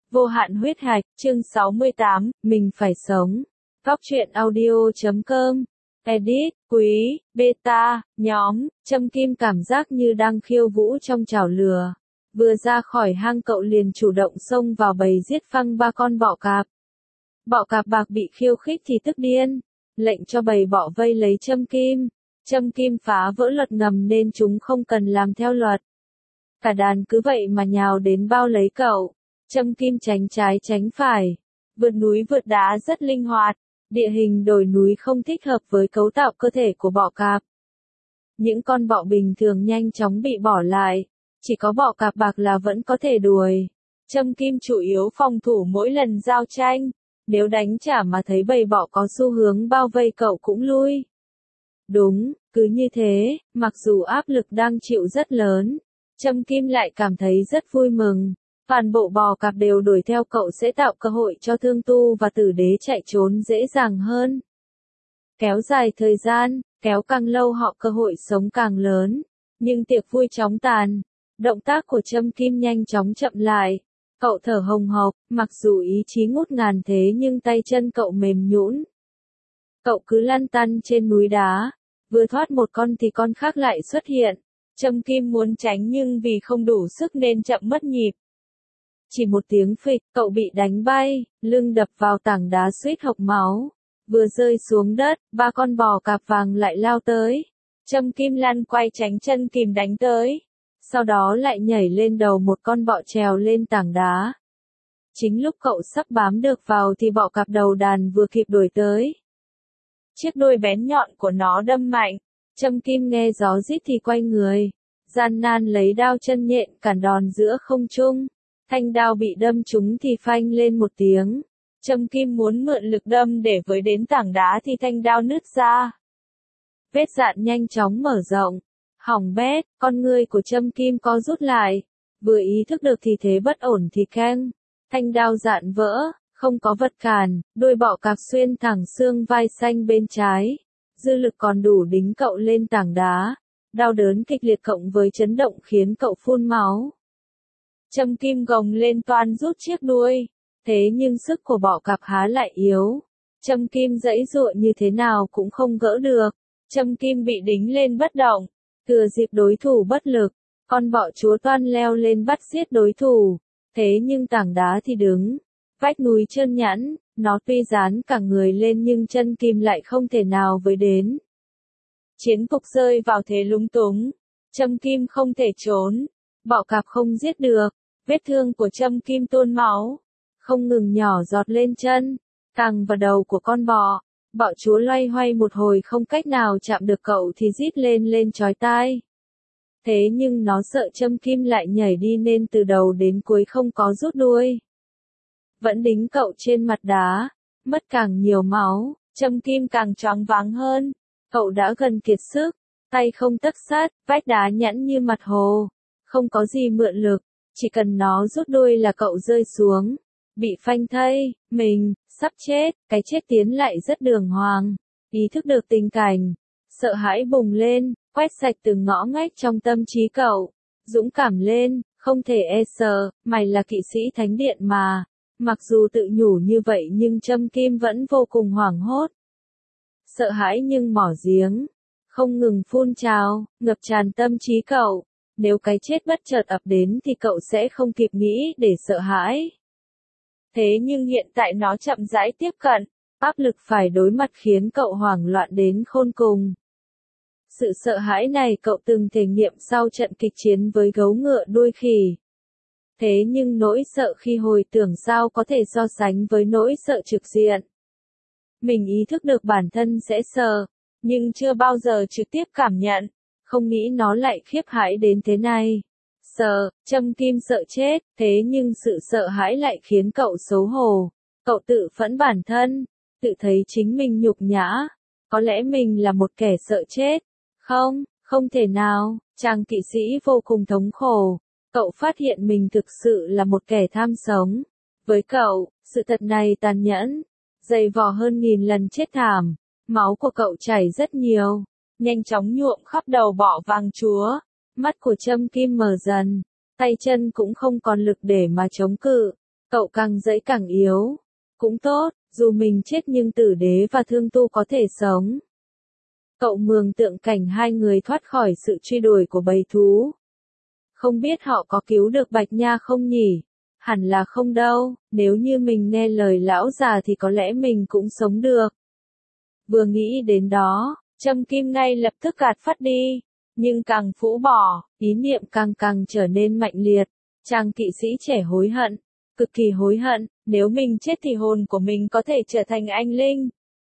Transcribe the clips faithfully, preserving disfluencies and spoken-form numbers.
Vô hạn huyết hạch, chương sáu mươi tám, mình phải sống. Góc truyện audio chấm com. Edit, Quý, Beta, nhóm, Trâm Kim cảm giác như đang khiêu vũ trong chảo lửa. Vừa ra khỏi hang cậu liền chủ động xông vào bầy giết phăng ba con bọ cạp. Bọ cạp bạc bị khiêu khích thì tức điên, lệnh cho bầy bọ vây lấy Trâm Kim. Trâm Kim phá vỡ luật ngầm nên chúng không cần làm theo luật. Cả đàn cứ vậy mà nhào đến bao lấy cậu. Trâm Kim tránh trái tránh phải, vượt núi vượt đá rất linh hoạt, địa hình đồi núi không thích hợp với cấu tạo cơ thể của bọ cạp. Những con bọ bình thường nhanh chóng bị bỏ lại, chỉ có bọ cạp bạc là vẫn có thể đuổi. Trâm Kim chủ yếu phòng thủ mỗi lần giao tranh, nếu đánh trả mà thấy bầy bọ có xu hướng bao vây cậu cũng lui. Đúng, cứ như thế, mặc dù áp lực đang chịu rất lớn, Trâm Kim lại cảm thấy rất vui mừng. Toàn bộ bò cạp đều đuổi theo cậu sẽ tạo cơ hội cho thương tu và tử đế chạy trốn dễ dàng hơn. Kéo dài thời gian, kéo càng lâu họ cơ hội sống càng lớn. Nhưng tiệc vui chóng tàn, động tác của Trâm Kim nhanh chóng chậm lại. Cậu thở hồng hộc, mặc dù ý chí ngút ngàn thế nhưng tay chân cậu mềm nhũn. Cậu cứ lăn tăn trên núi đá, vừa thoát một con thì con khác lại xuất hiện. Trâm Kim muốn tránh nhưng vì không đủ sức nên chậm mất nhịp. Chỉ một tiếng phịch, cậu bị đánh bay, lưng đập vào tảng đá suýt hộc máu. Vừa rơi xuống đất, ba con bò cạp vàng lại lao tới. Trâm Kim lăn quay tránh chân kìm đánh tới. Sau đó lại nhảy lên đầu một con bọ trèo lên tảng đá. Chính lúc cậu sắp bám được vào thì bọ cạp đầu đàn vừa kịp đuổi tới. Chiếc đuôi bén nhọn của nó đâm mạnh. Trâm Kim nghe gió rít thì quay người. Gian nan lấy đao chân nhện cản đòn giữa không trung. Thanh đao bị đâm trúng thì phanh lên một tiếng. Trâm Kim muốn mượn lực đâm để với đến tảng đá thì thanh đao nứt ra. Vết dạn nhanh chóng mở rộng. Hỏng bét, con ngươi của Trâm Kim co rút lại. Vừa ý thức được thì thế bất ổn thì keng. Thanh đao dạn vỡ, không có vật cản, đuôi bọ cạp xuyên thẳng xương vai xanh bên trái. Dư lực còn đủ đính cậu lên tảng đá. Đau đớn kịch liệt cộng với chấn động khiến cậu phun máu. Trâm Kim gồng lên toan rút chiếc đuôi, thế nhưng sức của bọ cạp há lại yếu. Trâm Kim giãy giụa như thế nào cũng không gỡ được. Trâm Kim bị đính lên bất động, thừa dịp đối thủ bất lực, con bọ chúa toan leo lên bắt giết đối thủ. Thế nhưng tảng đá thì đứng, vách núi trơn nhẵn, nó tuy dán cả người lên nhưng Trâm Kim lại không thể nào với đến. Chiến cục rơi vào thế lúng túng, Trâm Kim không thể trốn, bọ cạp không giết được. Vết thương của Trâm Kim tuôn máu, không ngừng nhỏ giọt lên chân, cẳng và đầu của con bọ. Bọ chúa loay hoay một hồi không cách nào chạm được cậu thì rít lên lên chói tai. Thế nhưng nó sợ Trâm Kim lại nhảy đi nên từ đầu đến cuối không có rút đuôi. Vẫn đính cậu trên mặt đá, mất càng nhiều máu, Trâm Kim càng choáng váng hơn. Cậu đã gần kiệt sức, tay không tấc sắt, vách đá nhẵn như mặt hồ, không có gì mượn lực. Chỉ cần nó rút đuôi là cậu rơi xuống, bị phanh thây, mình, sắp chết, cái chết tiến lại rất đường hoàng. Ý thức được tình cảnh, sợ hãi bùng lên, quét sạch từng ngõ ngách trong tâm trí cậu. Dũng cảm lên, không thể e sợ, mày là kỵ sĩ thánh điện mà. Mặc dù tự nhủ như vậy nhưng Trâm Kim vẫn vô cùng hoảng hốt. Sợ hãi nhưng mỏ giếng, không ngừng phun trào, ngập tràn tâm trí cậu. Nếu cái chết bất chợt ập đến thì cậu sẽ không kịp nghĩ để sợ hãi. Thế nhưng hiện tại nó chậm rãi tiếp cận, áp lực phải đối mặt khiến cậu hoảng loạn đến khôn cùng. Sự sợ hãi này cậu từng thể nghiệm sau trận kịch chiến với gấu ngựa đuôi khỉ. Thế nhưng nỗi sợ khi hồi tưởng sao có thể so sánh với nỗi sợ trực diện. Mình ý thức được bản thân sẽ sợ, nhưng chưa bao giờ trực tiếp cảm nhận. Không nghĩ nó lại khiếp hãi đến thế này. Sợ, Trâm Kim sợ chết, thế nhưng sự sợ hãi lại khiến cậu xấu hổ. Cậu tự phẫn bản thân, tự thấy chính mình nhục nhã. Có lẽ mình là một kẻ sợ chết. Không, không thể nào, chàng kỵ sĩ vô cùng thống khổ. Cậu phát hiện mình thực sự là một kẻ tham sống. Với cậu, sự thật này tàn nhẫn, dày vò hơn nghìn lần chết thảm. Máu của cậu chảy rất nhiều. Nhanh chóng nhuộm khắp đầu bọ vàng chúa, mắt của Trâm Kim mờ dần, tay chân cũng không còn lực để mà chống cự. Cậu càng dẫy càng yếu. Cũng tốt, dù mình chết nhưng tử đế và thương tu có thể sống. Cậu mường tượng cảnh hai người thoát khỏi sự truy đuổi của bầy thú. Không biết họ có cứu được Bạch Nha không nhỉ? Hẳn là không đâu, nếu như mình nghe lời lão già thì có lẽ mình cũng sống được. Vừa nghĩ đến đó, Châm Kim ngay lập tức gạt phắt đi, nhưng càng phũ bỏ, ý niệm càng càng trở nên mạnh liệt. Chàng kỵ sĩ trẻ hối hận, cực kỳ hối hận, nếu mình chết thì hồn của mình có thể trở thành anh linh.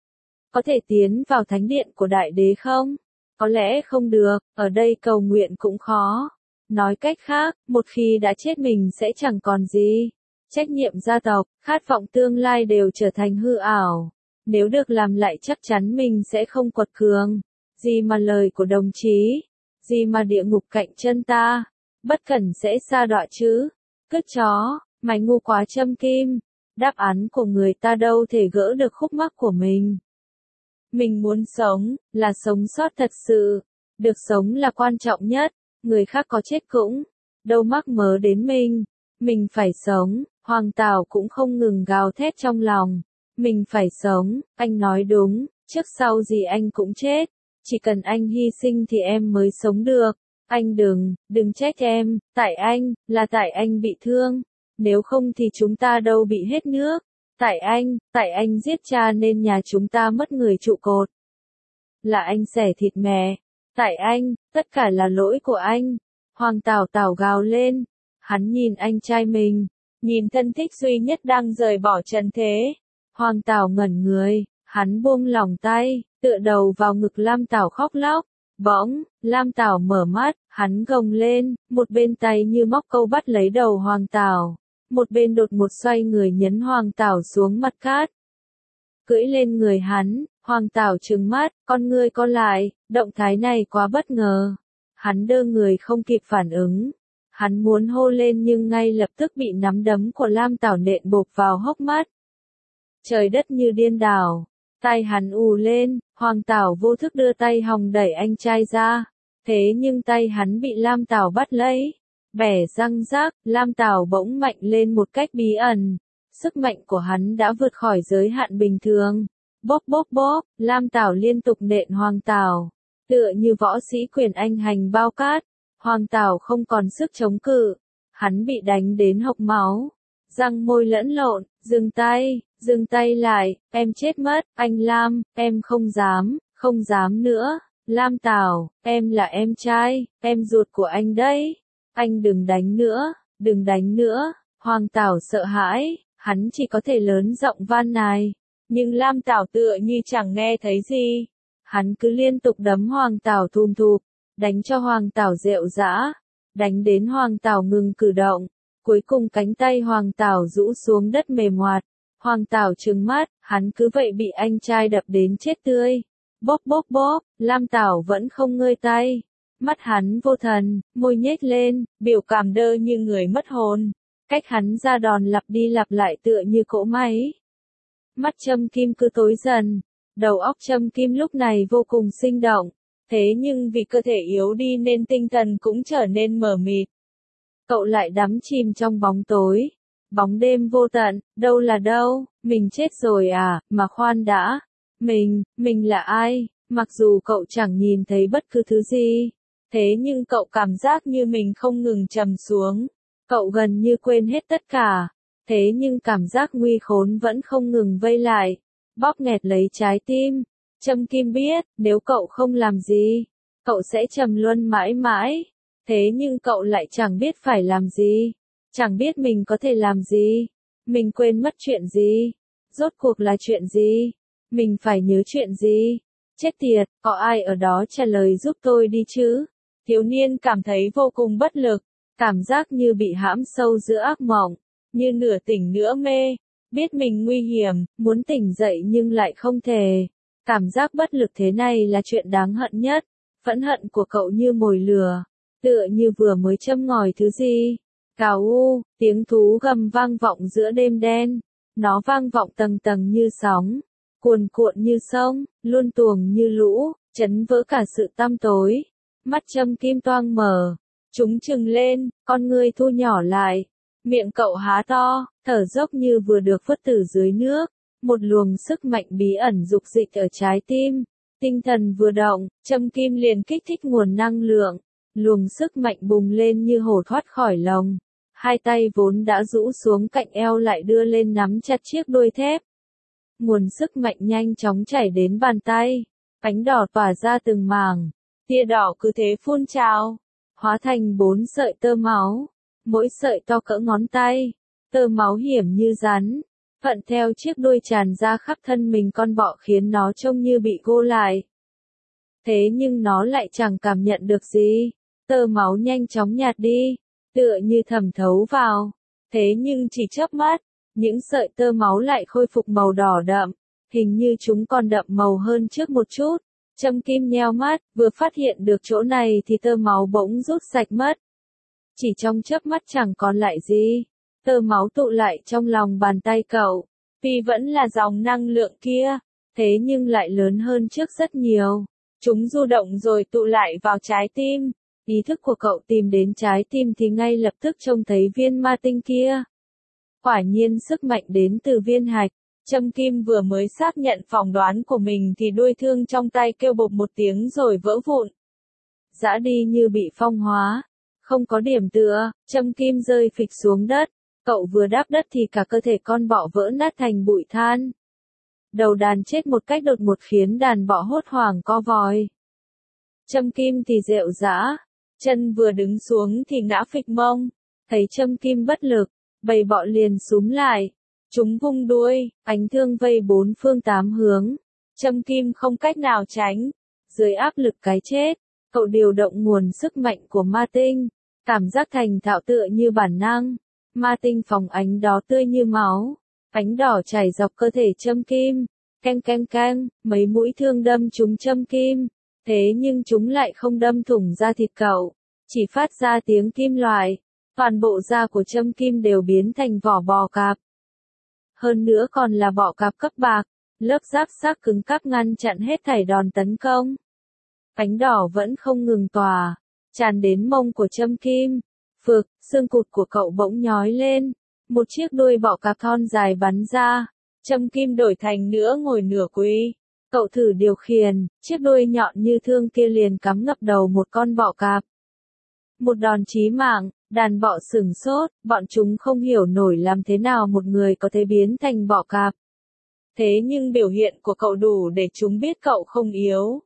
Có thể tiến vào thánh điện của đại đế không? Có lẽ không được, ở đây cầu nguyện cũng khó. Nói cách khác, một khi đã chết mình sẽ chẳng còn gì. Trách nhiệm gia tộc, khát vọng tương lai đều trở thành hư ảo. Nếu được làm lại chắc chắn mình sẽ không quật cường. Gì mà lời của đồng chí, gì mà địa ngục cạnh chân ta, bất cẩn sẽ sa đọa chứ. Cứt chó, mày ngu quá Châm Kim. Đáp án của người ta đâu thể gỡ được khúc mắc của mình. Mình muốn sống, là sống sót thật sự. Được sống là quan trọng nhất, người khác có chết cũng đâu mắc mớ đến mình. Mình phải sống, Hoàng Tào cũng không ngừng gào thét trong lòng. Mình phải sống, anh nói đúng, trước sau gì anh cũng chết. Chỉ cần anh hy sinh thì em mới sống được. Anh đừng, đừng trách em, tại anh, là tại anh bị thương. Nếu không thì chúng ta đâu bị hết nước. Tại anh, tại anh giết cha nên nhà chúng ta mất người trụ cột. Là anh xẻ thịt mẹ. Tại anh, tất cả là lỗi của anh. Hoàng Tào Tào gào lên. Hắn nhìn anh trai mình, nhìn thân thích duy nhất đang rời bỏ trần thế. Hoàng Tào ngẩn người, hắn buông lỏng tay, tựa đầu vào ngực Lam Tảo khóc lóc. Bỗng, Lam Tảo mở mắt, hắn gồng lên, một bên tay như móc câu bắt lấy đầu Hoàng Tảo, một bên đột một xoay người nhấn Hoàng Tảo xuống mặt cát. Cưỡi lên người hắn, Hoàng Tảo trừng mắt, con ngươi co lại, động thái này quá bất ngờ. Hắn đơ người không kịp phản ứng. Hắn muốn hô lên nhưng ngay lập tức bị nắm đấm của Lam Tảo nện bộp vào hốc mắt. Trời đất như điên đảo. Tai hắn ù lên, Hoàng Tảo vô thức đưa tay hòng đẩy anh trai ra. Thế nhưng tay hắn bị Lam Tảo bắt lấy. Bẻ răng rác, Lam Tảo bỗng mạnh lên một cách bí ẩn. Sức mạnh của hắn đã vượt khỏi giới hạn bình thường. Bóp bóp bóp, Lam Tảo liên tục nện Hoàng Tảo. Tựa như võ sĩ quyền anh hành bao cát. Hoàng Tảo không còn sức chống cự. Hắn bị đánh đến hộc máu. Răng môi lẫn lộn, dừng tay, dừng tay lại, em chết mất, anh Lam, em không dám, không dám nữa. Lam Tảo, em là em trai, em ruột của anh đấy. Anh đừng đánh nữa, đừng đánh nữa. Hoàng Tảo sợ hãi, hắn chỉ có thể lớn giọng van nài. Nhưng Lam Tảo tựa như chẳng nghe thấy gì. Hắn cứ liên tục đấm Hoàng Tảo thùm thụp, đánh cho Hoàng Tảo rệu rã, đánh đến Hoàng Tảo ngừng cử động. Cuối cùng cánh tay Hoàng Tảo rũ xuống đất mềm hoạt. Hoàng Tảo trừng mắt, hắn cứ vậy bị anh trai đập đến chết tươi. Bóp bóp bóp, Lam Tảo vẫn không ngơi tay. Mắt hắn vô thần, môi nhếch lên, biểu cảm đơ như người mất hồn. Cách hắn ra đòn lặp đi lặp lại tựa như cỗ máy. Mắt Châm Kim cứ tối dần. Đầu óc Châm Kim lúc này vô cùng sinh động. Thế nhưng vì cơ thể yếu đi nên tinh thần cũng trở nên mờ mịt. Cậu lại đắm chìm trong bóng tối. Bóng đêm vô tận, đâu là đâu, mình chết rồi à, mà khoan đã. Mình, mình là ai? Mặc dù cậu chẳng nhìn thấy bất cứ thứ gì. Thế nhưng cậu cảm giác như mình không ngừng trầm xuống. Cậu gần như quên hết tất cả. Thế nhưng cảm giác nguy khốn vẫn không ngừng vây lại. Bóp nghẹt lấy trái tim. Châm Kim biết, nếu cậu không làm gì, cậu sẽ trầm luân mãi mãi. Thế nhưng cậu lại chẳng biết phải làm gì. Chẳng biết mình có thể làm gì. Mình quên mất chuyện gì. Rốt cuộc là chuyện gì? Mình phải nhớ chuyện gì? Chết tiệt, có ai ở đó trả lời giúp tôi đi chứ? Thiếu niên cảm thấy vô cùng bất lực. Cảm giác như bị hãm sâu giữa ác mộng. Như nửa tỉnh nửa mê. Biết mình nguy hiểm, muốn tỉnh dậy nhưng lại không thể. Cảm giác bất lực thế này là chuyện đáng hận nhất. Phẫn hận của cậu như mồi lửa. Tựa như vừa mới châm ngòi thứ gì. Cào u, tiếng thú gầm vang vọng giữa đêm đen. Nó vang vọng tầng tầng như sóng. Cuồn cuộn như sông, luôn tuồng như lũ, chấn vỡ cả sự tăm tối. Mắt Châm Kim toang mở. Chúng trừng lên, con ngươi thu nhỏ lại. Miệng cậu há to, thở dốc như vừa được vớt từ dưới nước. Một luồng sức mạnh bí ẩn dục dịch ở trái tim. Tinh thần vừa động, châm kim liền kích thích nguồn năng lượng. Luồng sức mạnh bùng lên như hổ thoát khỏi lồng. Hai tay vốn đã rũ xuống cạnh eo lại đưa lên nắm chặt chiếc đuôi thép. Nguồn sức mạnh nhanh chóng chảy đến bàn tay. Ánh đỏ tỏa ra từng mảng. Tia đỏ cứ thế phun trào. Hóa thành bốn sợi tơ máu. Mỗi sợi to cỡ ngón tay. Tơ máu hiểm như rắn. Thuận theo chiếc đuôi tràn ra khắp thân mình con bọ khiến nó trông như bị gô lại. Thế nhưng nó lại chẳng cảm nhận được gì. Tơ máu nhanh chóng nhạt đi. Tựa như thẩm thấu vào. Thế nhưng chỉ chớp mắt. Những sợi tơ máu lại khôi phục màu đỏ đậm. Hình như chúng còn đậm màu hơn trước một chút. Châm kim nheo mắt, vừa phát hiện được chỗ này thì tơ máu bỗng rút sạch mất. Chỉ trong chớp mắt chẳng còn lại gì. Tơ máu tụ lại trong lòng bàn tay cậu. Tuy vẫn là dòng năng lượng kia, thế nhưng lại lớn hơn trước rất nhiều. Chúng du động rồi tụ lại vào trái tim. Ý thức của cậu tìm đến trái tim thì ngay lập tức trông thấy viên ma tinh kia. Quả nhiên sức mạnh đến từ viên hạch. Châm kim vừa mới xác nhận phỏng đoán của mình thì đuôi thương trong tay kêu bộp một tiếng rồi vỡ vụn. Giã đi như bị phong hóa. Không có điểm tựa, châm kim rơi phịch xuống đất. Cậu vừa đáp đất thì cả cơ thể con bọ vỡ nát thành bụi than. Đầu đàn chết một cách đột ngột khiến đàn bọ hốt hoảng co vòi. Châm kim thì rệu rã. Chân vừa đứng xuống thì ngã phịch mông. Thấy châm kim bất lực, bầy bọ liền xúm lại. Chúng vung đuôi, ánh thương vây bốn phương tám hướng. Châm kim không cách nào tránh. Dưới áp lực cái chết, cậu điều động nguồn sức mạnh của ma tinh. Cảm giác thành thạo tựa như bản năng. Ma tinh phóng ánh đó tươi như máu. Ánh đỏ chảy dọc cơ thể châm kim. Canh canh canh, mấy mũi thương đâm trúng châm kim. Thế nhưng chúng lại không đâm thủng da thịt cậu. Chỉ phát ra tiếng kim loại. Toàn bộ da của châm kim đều biến thành vỏ bò cạp. Hơn nữa còn là bọ cạp cấp bạc, lớp giáp xác cứng cáp ngăn chặn hết thảy đòn tấn công. Ánh đỏ vẫn không ngừng tỏa, tràn đến mông của châm kim. Phực, xương cụt của cậu bỗng nhói lên, một chiếc đuôi bọ cạp thon dài bắn ra, châm kim đổi thành nửa ngồi nửa quỳ. Cậu thử điều khiển, chiếc đuôi nhọn như thương kia liền cắm ngập đầu một con bọ cạp. Một đòn chí mạng. Đàn bọ sửng sốt, bọn chúng không hiểu nổi làm thế nào một người có thể biến thành bọ cạp. Thế nhưng biểu hiện của cậu đủ để chúng biết cậu không yếu.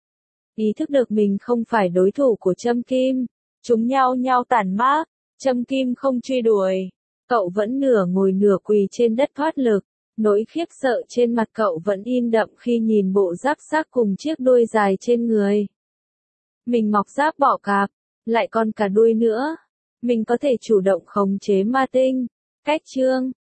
Ý thức được mình không phải đối thủ của châm kim. Chúng nhao nhao tản mát, châm kim không truy đuổi. Cậu vẫn nửa ngồi nửa quỳ trên đất thoát lực. Nỗi khiếp sợ trên mặt cậu vẫn in đậm khi nhìn bộ giáp xác cùng chiếc đuôi dài trên người. Mình mọc giáp bọ cạp, lại còn cả đuôi nữa. Mình có thể chủ động khống chế ma tinh. Cách chương